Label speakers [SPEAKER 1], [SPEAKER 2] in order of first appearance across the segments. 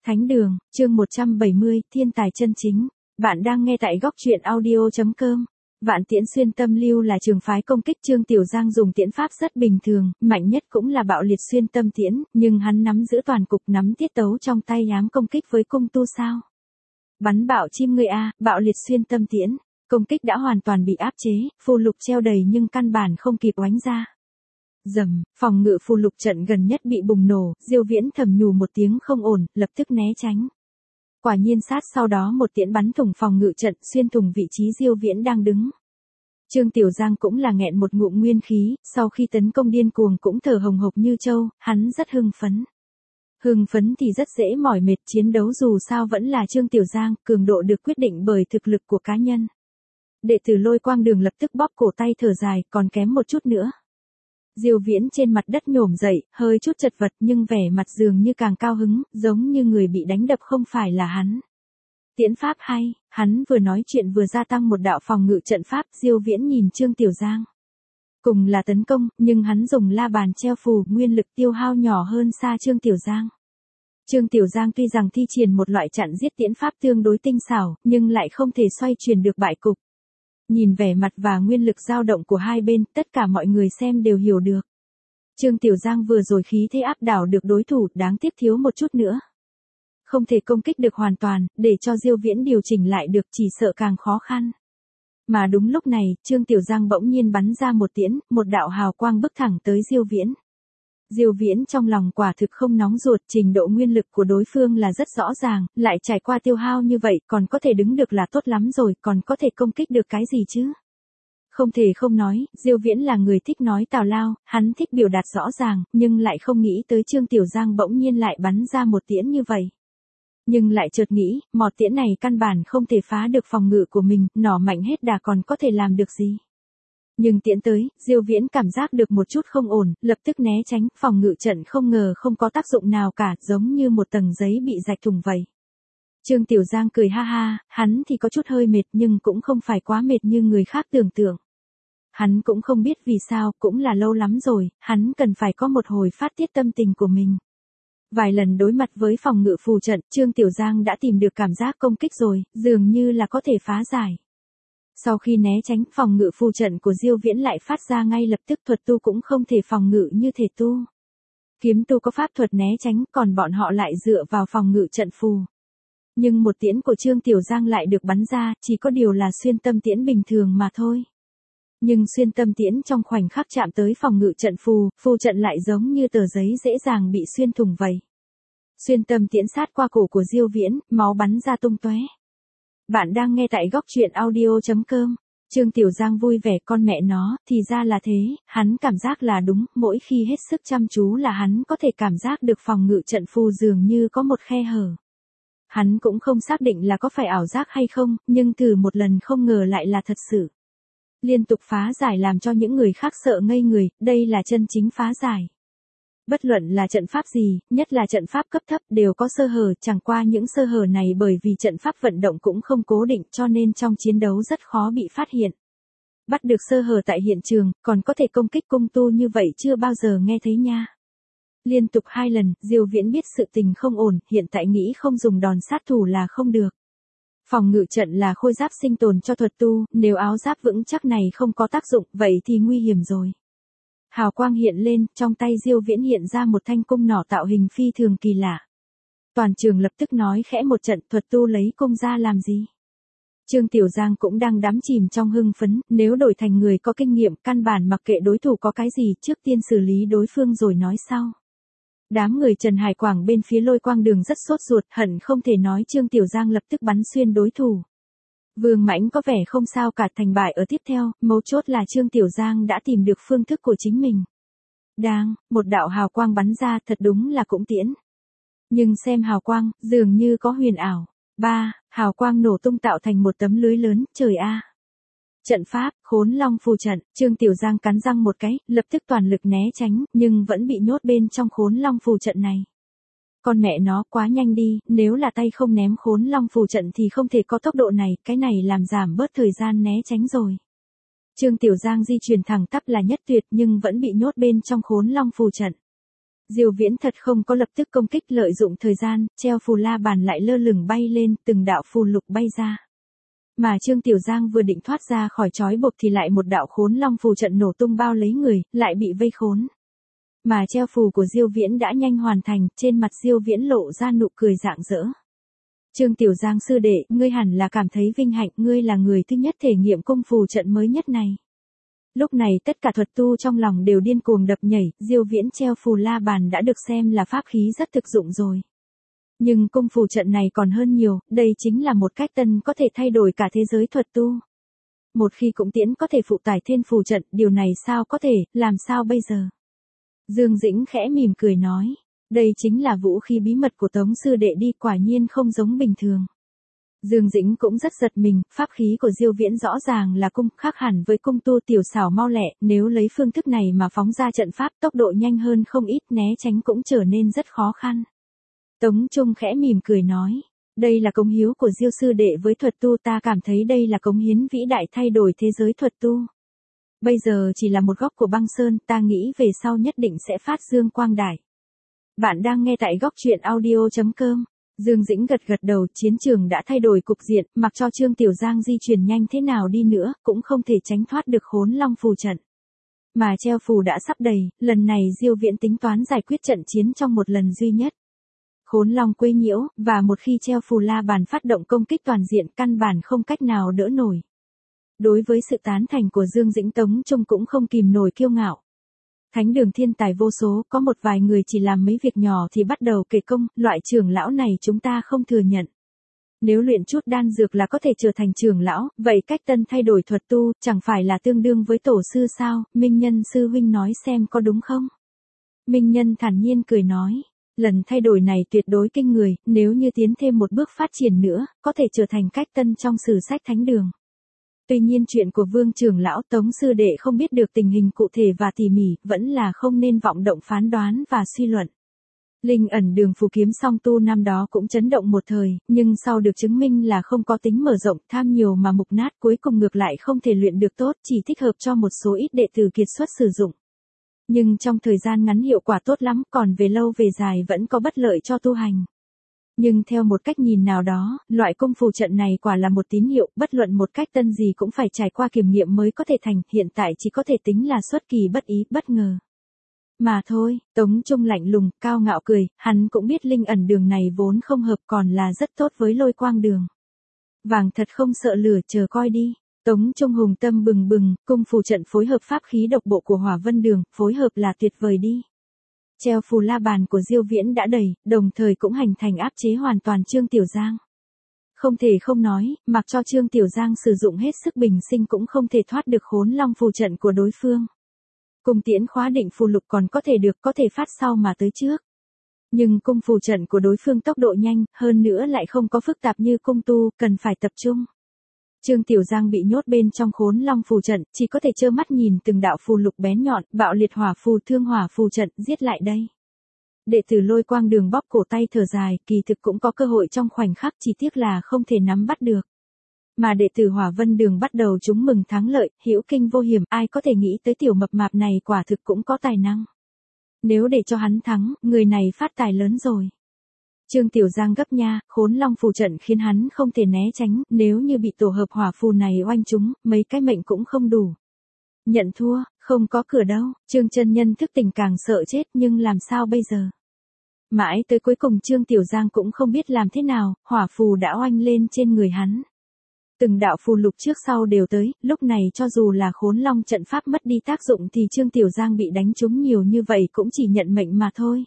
[SPEAKER 1] Thánh đường, chương 170, thiên tài chân chính. Bạn đang nghe tại góc truyện audio.com. Vạn Tiễn Xuyên Tâm Lưu là trường phái công kích Trương Tiểu Giang dùng tiễn pháp rất bình thường, mạnh nhất cũng là Bạo Liệt Xuyên Tâm Tiễn, nhưng hắn nắm giữ toàn cục nắm tiết tấu trong tay ám công kích với cung tu sao. Bắn bạo chim người A, Bạo Liệt Xuyên Tâm Tiễn, công kích đã hoàn toàn bị áp chế, phù lục treo đầy nhưng căn bản không kịp oánh ra. Rầm, phòng ngự phù lục trận gần nhất bị bùng nổ, Diêu Viễn thầm nhủ một tiếng không ổn, lập tức né tránh. Quả nhiên sát sau đó một tiễn bắn thủng phòng ngự trận, xuyên thủng vị trí Diêu Viễn đang đứng. Trương Tiểu Giang cũng là nghẹn một ngụm nguyên khí, sau khi tấn công điên cuồng cũng thở hồng hộc như trâu, hắn rất hưng phấn. Hưng phấn thì rất dễ mỏi mệt, chiến đấu dù sao vẫn là Trương Tiểu Giang, cường độ được quyết định bởi thực lực của cá nhân. Đệ tử Lôi Quang Đường lập tức bóp cổ tay thở dài, còn kém một chút nữa. Diêu Viễn trên mặt đất nhổm dậy, hơi chút chật vật nhưng vẻ mặt dường như càng cao hứng, giống như người bị đánh đập không phải là hắn. Tiễn pháp hay, hắn vừa nói chuyện vừa gia tăng một đạo phòng ngự trận pháp. Diêu Viễn nhìn Trương Tiểu Giang. Cùng là tấn công, nhưng hắn dùng la bàn treo phù, nguyên lực tiêu hao nhỏ hơn xa Trương Tiểu Giang. Trương Tiểu Giang tuy rằng thi triển một loại chặn giết tiễn pháp tương đối tinh xảo, nhưng lại không thể xoay chuyển được bại cục. Nhìn vẻ mặt và nguyên lực dao động của hai bên, tất cả mọi người xem đều hiểu được. Trương Tiểu Giang vừa rồi khí thế áp đảo được đối thủ, đáng tiếc thiếu một chút nữa. Không thể công kích được hoàn toàn, để cho Diêu Viễn điều chỉnh lại được chỉ sợ càng khó khăn. Mà đúng lúc này, Trương Tiểu Giang bỗng nhiên bắn ra một tiễn, một đạo hào quang bức thẳng tới Diêu Viễn. Diêu Viễn trong lòng quả thực không nóng ruột, trình độ nguyên lực của đối phương là rất rõ ràng, lại trải qua tiêu hao như vậy, còn có thể đứng được là tốt lắm rồi, còn có thể công kích được cái gì chứ? Không thể không nói, Diêu Viễn là người thích nói tào lao, hắn thích biểu đạt rõ ràng, nhưng lại không nghĩ tới Trương Tiểu Giang bỗng nhiên lại bắn ra một tiễn như vậy. Nhưng lại chợt nghĩ, mọt tiễn này căn bản không thể phá được phòng ngự của mình, nỏ mạnh hết đà còn có thể làm được gì? Nhưng tiễn tới, Diêu Viễn cảm giác được một chút không ổn, lập tức né tránh, phòng ngự trận không ngờ không có tác dụng nào cả, giống như một tầng giấy bị rạch thủng vậy. Trương Tiểu Giang cười ha ha, hắn thì có chút hơi mệt nhưng cũng không phải quá mệt như người khác tưởng tượng. Hắn cũng không biết vì sao, cũng là lâu lắm rồi, hắn cần phải có một hồi phát tiết tâm tình của mình. Vài lần đối mặt với phòng ngự phù trận, Trương Tiểu Giang đã tìm được cảm giác công kích rồi, dường như là có thể phá giải. Sau khi né tránh, phòng ngự phù trận của Diêu Viễn lại phát ra ngay lập tức, thuật tu cũng không thể phòng ngự như thể tu. Kiếm tu có pháp thuật né tránh, còn bọn họ lại dựa vào phòng ngự trận phù. Nhưng một tiễn của Trương Tiểu Giang lại được bắn ra, chỉ có điều là xuyên tâm tiễn bình thường mà thôi. Nhưng xuyên tâm tiễn trong khoảnh khắc chạm tới phòng ngự trận phù, phù trận lại giống như tờ giấy dễ dàng bị xuyên thủng vậy. Xuyên tâm tiễn sát qua cổ của Diêu Viễn, máu bắn ra tung tóe. Bạn đang nghe tại góc truyện audio.com. Trương Tiểu Giang vui vẻ, con mẹ nó, thì ra là thế, hắn cảm giác là đúng, mỗi khi hết sức chăm chú là hắn có thể cảm giác được phòng ngự trận phù dường như có một khe hở. Hắn cũng không xác định là có phải ảo giác hay không, nhưng thử một lần không ngờ lại là thật sự. Liên tục phá giải làm cho những người khác sợ ngây người, đây là chân chính phá giải. Bất luận là trận pháp gì, nhất là trận pháp cấp thấp đều có sơ hở, chẳng qua những sơ hở này bởi vì trận pháp vận động cũng không cố định cho nên trong chiến đấu rất khó bị phát hiện. Bắt được sơ hở tại hiện trường, còn có thể công kích cung tu như vậy chưa bao giờ nghe thấy nha. Liên tục 2 lần, Diêu Viễn biết sự tình không ổn, hiện tại nghĩ không dùng đòn sát thủ là không được. Phòng ngự trận là khôi giáp sinh tồn cho thuật tu, nếu áo giáp vững chắc này không có tác dụng, vậy thì nguy hiểm rồi. Hào quang hiện lên, trong tay Diêu Viễn hiện ra một thanh cung nỏ tạo hình phi thường kỳ lạ. Toàn trường lập tức nói khẽ một trận, thuật tu lấy cung ra làm gì? Trương Tiểu Giang cũng đang đắm chìm trong hưng phấn, nếu đổi thành người có kinh nghiệm, căn bản mặc kệ đối thủ có cái gì, trước tiên xử lý đối phương rồi nói sau. Đám người Trần Hải Quảng bên phía Lôi Quang Đường rất sốt ruột, hận không thể nói Trương Tiểu Giang lập tức bắn xuyên đối thủ. Vương Mãnh có vẻ không sao cả, thành bại ở tiếp theo, mấu chốt là Trương Tiểu Giang đã tìm được phương thức của chính mình. Đang, một đạo hào quang bắn ra, thật đúng là cũng tiễn. Nhưng xem hào quang, dường như có huyền ảo. Hào quang nổ tung tạo thành một tấm lưới lớn, trời a. Trận pháp, Khốn Long phù trận, Trương Tiểu Giang cắn răng một cái, lập tức toàn lực né tránh, nhưng vẫn bị nhốt bên trong Khốn Long phù trận này. Con mẹ nó quá nhanh đi, nếu là tay không ném Khốn Long phù trận thì không thể có tốc độ này, cái này làm giảm bớt thời gian né tránh rồi. Trương Tiểu Giang di chuyển thẳng tắp là nhất tuyệt nhưng vẫn bị nhốt bên trong Khốn Long phù trận. Diêu Viễn thật không có lập tức công kích, lợi dụng thời gian, treo phù la bàn lại lơ lửng bay lên, từng đạo phù lục bay ra. Mà Trương Tiểu Giang vừa định thoát ra khỏi trói buộc thì lại một đạo khốn long phù trận nổ tung bao lấy người, lại bị vây khốn. Mà treo phù của Diêu Viễn đã nhanh hoàn thành, trên mặt Diêu Viễn lộ ra nụ cười rạng rỡ. Trương Tiểu Giang sư đệ, ngươi hẳn là cảm thấy vinh hạnh, ngươi là người thứ nhất thể nghiệm cung phù trận mới nhất này. Lúc này tất cả thuật tu trong lòng đều điên cuồng đập nhảy, Diêu Viễn treo phù la bàn đã được xem là pháp khí rất thực dụng rồi. Nhưng cung phù trận này còn hơn nhiều, đây chính là một cách tân có thể thay đổi cả thế giới thuật tu. Một khi cũng tiễn có thể phụ tải thiên phù trận, điều này sao có thể, làm sao bây giờ? Dương Dĩnh khẽ mỉm cười nói, đây chính là vũ khí bí mật của Tống sư đệ đi, quả nhiên không giống bình thường. Dương Dĩnh cũng rất giật mình, pháp khí của Diêu Viễn rõ ràng là cung, khác hẳn với cung tu tiểu xảo mau lẹ, nếu lấy phương thức này mà phóng ra trận pháp tốc độ nhanh hơn không ít, né tránh cũng trở nên rất khó khăn. Tống Trung khẽ mỉm cười nói, đây là cống hiến của Diêu sư đệ với thuật tu, ta cảm thấy đây là cống hiến vĩ đại thay đổi thế giới thuật tu. Bây giờ chỉ là một góc của băng sơn, ta nghĩ về sau nhất định sẽ phát dương quang đại. Bạn đang nghe tại góc truyện audio.com. Dương Dĩnh gật gật đầu, chiến trường đã thay đổi cục diện, mặc cho Trương Tiểu Giang di chuyển nhanh thế nào đi nữa, cũng không thể tránh thoát được khốn long phù trận. Mà treo phù đã sắp đầy, lần này Diêu Viễn tính toán giải quyết trận chiến trong một lần duy nhất. Khốn long quấy nhiễu, và một khi treo phù la bàn phát động công kích toàn diện, căn bản không cách nào đỡ nổi. Đối với sự tán thành của Dương Dĩnh, Tống Trung cũng không kìm nổi kiêu ngạo. Thánh đường thiên tài vô số, có một vài người chỉ làm mấy việc nhỏ thì bắt đầu kể công, loại trưởng lão này chúng ta không thừa nhận. Nếu luyện chút đan dược là có thể trở thành trưởng lão, vậy cách tân thay đổi thuật tu, chẳng phải là tương đương với tổ sư sao? Minh Nhân sư huynh nói xem có đúng không? Minh Nhân thản nhiên cười nói, lần thay đổi này tuyệt đối kinh người, nếu như tiến thêm một bước phát triển nữa, có thể trở thành cách tân trong sử sách thánh đường. Tuy nhiên chuyện của Vương trưởng lão, Tống sư đệ không biết được tình hình cụ thể và tỉ mỉ, vẫn là không nên vọng động phán đoán và suy luận. Linh ẩn đường phù kiếm song tu năm đó cũng chấn động một thời, nhưng sau được chứng minh là không có tính mở rộng, tham nhiều mà mục nát, cuối cùng ngược lại không thể luyện được tốt, chỉ thích hợp cho một số ít đệ tử kiệt xuất sử dụng. Nhưng trong thời gian ngắn hiệu quả tốt lắm, còn về lâu về dài vẫn có bất lợi cho tu hành. Nhưng theo một cách nhìn nào đó, loại cung phù trận này quả là một tín hiệu, bất luận một cách tân gì cũng phải trải qua kiểm nghiệm mới có thể thành, hiện tại chỉ có thể tính là xuất kỳ bất ý, bất ngờ. Mà thôi, Tống Trung lạnh lùng, cao ngạo cười, hắn cũng biết linh ẩn đường này vốn không hợp, còn là rất tốt với lôi quang đường. Vàng thật không sợ lửa, chờ coi đi. Tống Trung hùng tâm bừng bừng, cung phù trận phối hợp pháp khí độc bộ của Hỏa Vân Đường, phối hợp là tuyệt vời đi. Treo phù la bàn của Diêu Viễn đã đầy, đồng thời cũng hành thành áp chế hoàn toàn Trương Tiểu Giang. Không thể không nói, mặc cho Trương Tiểu Giang sử dụng hết sức bình sinh cũng không thể thoát được khốn long phù trận của đối phương. Cung tiễn khóa định phù lục còn có thể được, có thể phát sau mà tới trước. Nhưng cung phù trận của đối phương tốc độ nhanh, hơn nữa lại không có phức tạp như cung tu, cần phải tập trung. Trương Tiểu Giang bị nhốt bên trong khốn long phù trận, chỉ có thể trơ mắt nhìn từng đạo phù lục bén nhọn, bạo liệt hỏa phù, thương hỏa phù trận giết lại đây. Đệ tử lôi quang đường bóp cổ tay thở dài, kỳ thực cũng có cơ hội trong khoảnh khắc, chỉ tiếc là không thể nắm bắt được. Mà đệ tử Hỏa Vân Đường bắt đầu chúng mừng thắng lợi, hữu kinh vô hiểm, ai có thể nghĩ tới tiểu mập mạp này quả thực cũng có tài năng. Nếu để cho hắn thắng, người này phát tài lớn rồi. Trương Tiểu Giang gấp nha, khốn long phù trận khiến hắn không thể né tránh, nếu như bị tổ hợp hỏa phù này oanh trúng, mấy cái mệnh cũng không đủ. Nhận thua, không có cửa đâu, Trương chân nhân thức tỉnh càng sợ chết, nhưng làm sao bây giờ? Mãi tới cuối cùng Trương Tiểu Giang cũng không biết làm thế nào, hỏa phù đã oanh lên trên người hắn. Từng đạo phù lục trước sau đều tới, lúc này cho dù là khốn long trận pháp mất đi tác dụng thì Trương Tiểu Giang bị đánh trúng nhiều như vậy cũng chỉ nhận mệnh mà thôi.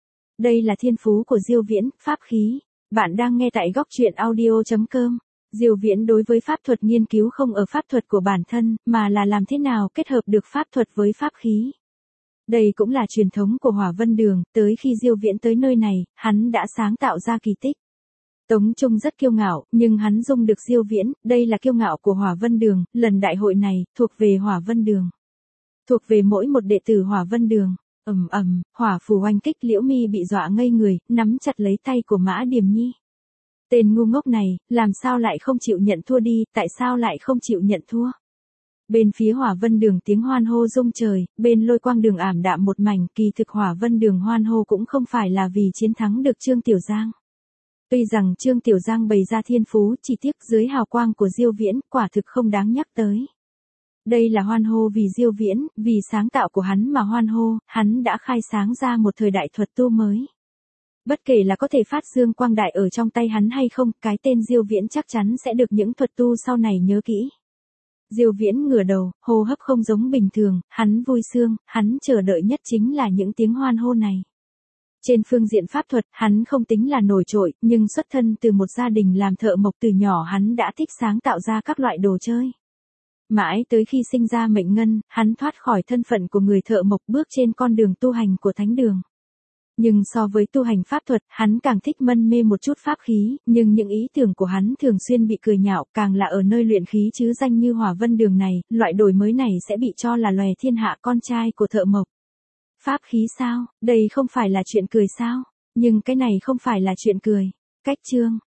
[SPEAKER 1] Đây là thiên phú của Diêu Viễn, pháp khí. Bạn đang nghe tại góc truyện audio.com. Diêu Viễn đối với pháp thuật nghiên cứu không ở pháp thuật của bản thân, mà là làm thế nào kết hợp được pháp thuật với pháp khí. Đây cũng là truyền thống của Hỏa Vân Đường, tới khi Diêu Viễn tới nơi này, hắn đã sáng tạo ra kỳ tích. Tống Trung rất kiêu ngạo, nhưng hắn dung được Diêu Viễn, đây là kiêu ngạo của Hỏa Vân Đường, lần đại hội này, thuộc về Hỏa Vân Đường. Thuộc về mỗi một đệ tử Hỏa Vân Đường. Hỏa phù oanh kích, Liễu Mi bị dọa ngây người, nắm chặt lấy tay của Mã Điềm Nhi. Tên ngu ngốc này, làm sao lại không chịu nhận thua đi, tại sao lại không chịu nhận thua? Bên phía Hỏa Vân Đường tiếng hoan hô rung trời, bên Lôi Quang Đường ảm đạm một mảnh, kỳ thực Hỏa Vân Đường hoan hô cũng không phải là vì chiến thắng được Trương Tiểu Giang. Tuy rằng Trương Tiểu Giang bày ra thiên phú, chỉ tiếc dưới hào quang của Diêu Viễn, quả thực không đáng nhắc tới. Đây là hoan hô vì Diêu Viễn, vì sáng tạo của hắn mà hoan hô, hắn đã khai sáng ra một thời đại thuật tu mới. Bất kể là có thể phát dương quang đại ở trong tay hắn hay không, cái tên Diêu Viễn chắc chắn sẽ được những thuật tu sau này nhớ kỹ. Diêu Viễn ngửa đầu, hô hấp không giống bình thường, hắn vui sướng, hắn chờ đợi nhất chính là những tiếng hoan hô này. Trên phương diện pháp thuật, hắn không tính là nổi trội, nhưng xuất thân từ một gia đình làm thợ mộc từ nhỏ hắn đã thích sáng tạo ra các loại đồ chơi. Mãi tới khi sinh ra mệnh ngân, hắn thoát khỏi thân phận của người thợ mộc bước trên con đường tu hành của thánh đường. Nhưng so với tu hành pháp thuật, hắn càng thích mân mê một chút pháp khí, nhưng những ý tưởng của hắn thường xuyên bị cười nhạo, càng là ở nơi luyện khí chứ danh như Hỏa Vân Đường này, loại đổi mới này sẽ bị cho là lòe thiên hạ con trai của thợ mộc. Pháp khí sao, đây không phải là chuyện cười sao? Nhưng cái này không phải là chuyện cười. Cách chương